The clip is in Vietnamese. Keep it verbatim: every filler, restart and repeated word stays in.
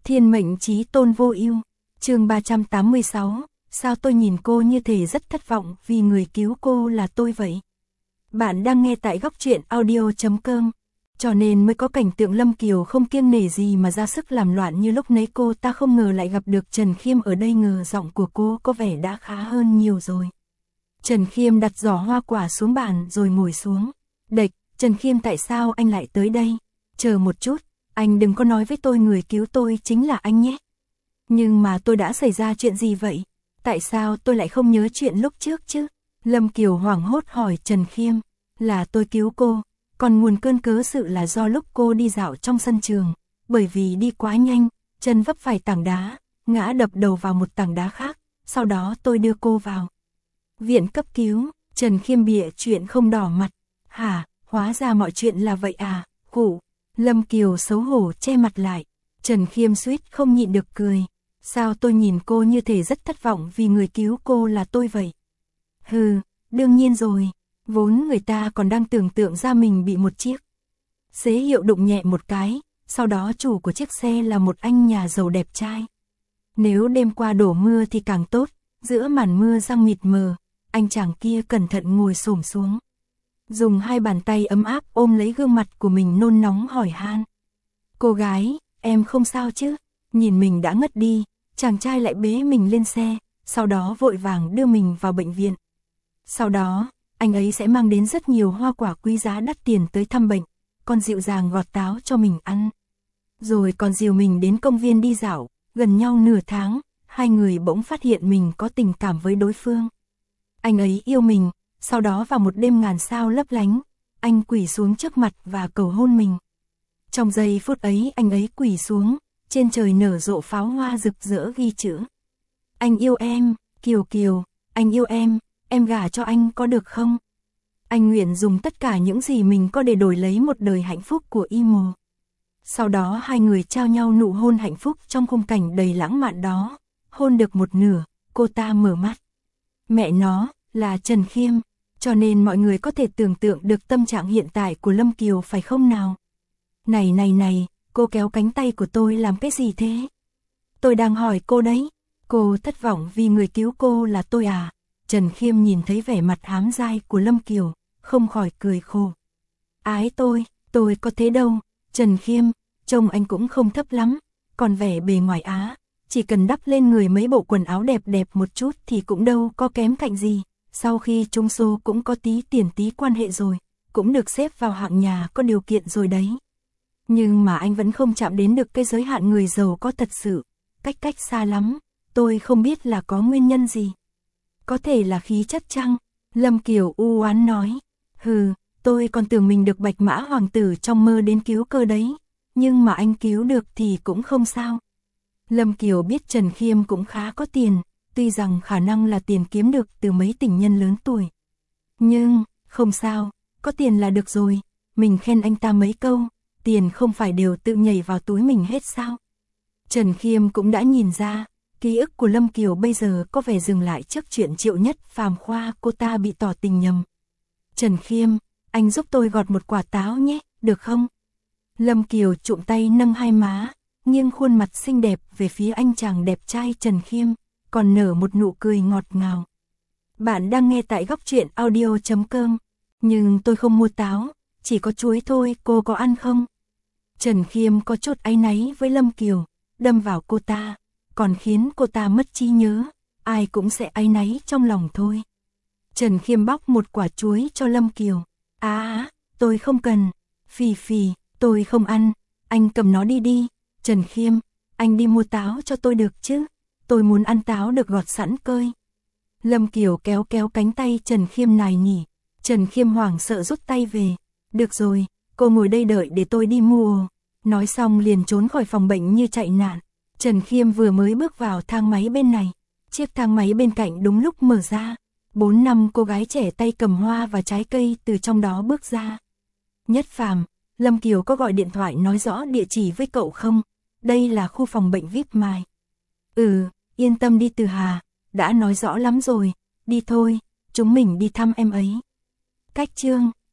Thiên mệnh chí tôn vô ưu. Chương ba trăm tám mươi sáu, sao tôi nhìn cô như thể rất thất vọng vì người cứu cô là tôi vậy. Bạn đang nghe tại góc truyện audio chấm com. Cho nên mới có cảnh tượng Lâm Kiều không kiêng nể gì mà ra sức làm loạn như lúc nấy. Cô ta không ngờ lại gặp được Trần Khiêm ở đây, ngờ giọng của cô có vẻ đã khá hơn nhiều rồi. Trần Khiêm đặt giỏ hoa quả xuống bàn rồi ngồi xuống. Địch, Trần Khiêm, tại sao anh lại tới đây? Chờ một chút, anh đừng có nói với tôi người cứu tôi chính là anh nhé. Nhưng mà tôi đã xảy ra chuyện gì vậy? Tại sao tôi lại không nhớ chuyện lúc trước chứ? Lâm Kiều hoảng hốt hỏi Trần Khiêm. Là tôi cứu cô, còn nguồn cơn cớ sự là do lúc cô đi dạo trong sân trường, bởi vì đi quá nhanh, chân vấp phải tảng đá, ngã đập đầu vào một tảng đá khác, sau đó tôi đưa cô vào viện cấp cứu. Trần Khiêm bịa chuyện không đỏ mặt. Hả, hóa ra mọi chuyện là vậy à, cụ. Lâm Kiều xấu hổ che mặt lại. Trần Khiêm suýt không nhịn được cười. Sao tôi nhìn cô như thể rất thất vọng vì người cứu cô là tôi vậy? Hừ, đương nhiên rồi. Vốn người ta còn đang tưởng tượng ra mình bị một chiếc xế hiệu đụng nhẹ một cái, sau đó chủ của chiếc xe là một anh nhà giàu đẹp trai. Nếu đêm qua đổ mưa thì càng tốt, giữa màn mưa giăng mịt mờ, anh chàng kia cẩn thận ngồi xổm xuống, dùng hai bàn tay ấm áp ôm lấy gương mặt của mình nôn nóng hỏi han. Cô gái, em không sao chứ? Nhìn mình đã ngất đi, chàng trai lại bế mình lên xe, sau đó vội vàng đưa mình vào bệnh viện. Sau đó, anh ấy sẽ mang đến rất nhiều hoa quả quý giá đắt tiền tới thăm bệnh, còn dịu dàng gọt táo cho mình ăn. Rồi còn dìu mình đến công viên đi dạo, gần nhau nửa tháng, hai người bỗng phát hiện mình có tình cảm với đối phương. Anh ấy yêu mình, sau đó vào một đêm ngàn sao lấp lánh, anh quỳ xuống trước mặt và cầu hôn mình. Trong giây phút ấy anh ấy quỳ xuống, trên trời nở rộ pháo hoa rực rỡ ghi chữ. Anh yêu em, Kiều Kiều, anh yêu em, em gả cho anh có được không? Anh nguyện dùng tất cả những gì mình có để đổi lấy một đời hạnh phúc của Imo. Sau đó hai người trao nhau nụ hôn hạnh phúc trong khung cảnh đầy lãng mạn đó. Hôn được một nửa, cô ta mở mắt. Mẹ nó, là Trần Khiêm, cho nên mọi người có thể tưởng tượng được tâm trạng hiện tại của Lâm Kiều phải không nào? Này này này, cô kéo cánh tay của tôi làm cái gì thế? Tôi đang hỏi cô đấy, cô thất vọng vì người cứu cô là tôi à? Trần Khiêm nhìn thấy vẻ mặt hám dai của Lâm Kiều, không khỏi cười khổ. Ái tôi, tôi có thế đâu, Trần Khiêm, trông anh cũng không thấp lắm, còn vẻ bề ngoài á, chỉ cần đắp lên người mấy bộ quần áo đẹp đẹp một chút thì cũng đâu có kém cạnh gì. Sau khi trúng số cũng có tí tiền tí quan hệ rồi, cũng được xếp vào hạng nhà có điều kiện rồi đấy. Nhưng mà anh vẫn không chạm đến được cái giới hạn người giàu có thật sự, cách cách xa lắm, tôi không biết là có nguyên nhân gì. Có thể là khí chất chăng? Lâm Kiều u oán nói. Hừ, tôi còn tưởng mình được Bạch Mã Hoàng tử trong mơ đến cứu cơ đấy, nhưng mà anh cứu được thì cũng không sao. Lâm Kiều biết Trần Khiêm cũng khá có tiền, tuy rằng khả năng là tiền kiếm được từ mấy tình nhân lớn tuổi. Nhưng, không sao, có tiền là được rồi, mình khen anh ta mấy câu, tiền không phải đều tự nhảy vào túi mình hết sao? Trần Khiêm cũng đã nhìn ra, ký ức của Lâm Kiều bây giờ có vẻ dừng lại trước chuyện Triệu Nhất Phàm Khoa cô ta bị tỏ tình nhầm. Trần Khiêm, anh giúp tôi gọt một quả táo nhé, được không? Lâm Kiều trụm tay nâng hai má, nghiêng khuôn mặt xinh đẹp về phía anh chàng đẹp trai Trần Khiêm, còn nở một nụ cười ngọt ngào. Bạn đang nghe tại góc truyện audio chấm com, nhưng tôi không mua táo, chỉ có chuối thôi, cô có ăn không? Trần Khiêm có chút áy náy với Lâm Kiều, đâm vào cô ta, còn khiến cô ta mất trí nhớ, ai cũng sẽ áy náy trong lòng thôi. Trần Khiêm bóc một quả chuối cho Lâm Kiều. Á, tôi không cần, phì phì, tôi không ăn, anh cầm nó đi đi. Trần Khiêm, anh đi mua táo cho tôi được chứ, tôi muốn ăn táo được gọt sẵn cơi. Lâm Kiều kéo kéo cánh tay Trần Khiêm nài nỉ. Trần Khiêm hoảng sợ rút tay về. Được rồi, cô ngồi đây đợi để tôi đi mua. Nói xong liền trốn khỏi phòng bệnh như chạy nạn. Trần Khiêm vừa mới bước vào thang máy bên này, chiếc thang máy bên cạnh đúng lúc mở ra. Bốn năm cô gái trẻ tay cầm hoa và trái cây từ trong đó bước ra. Nhất Phàm, Lâm Kiều có gọi điện thoại nói rõ địa chỉ với cậu không? Đây là khu phòng bệnh vi ai pi Mai. Ừ, yên tâm đi Từ Hà, đã nói rõ lắm rồi, đi thôi, chúng mình đi thăm em ấy. Cách chương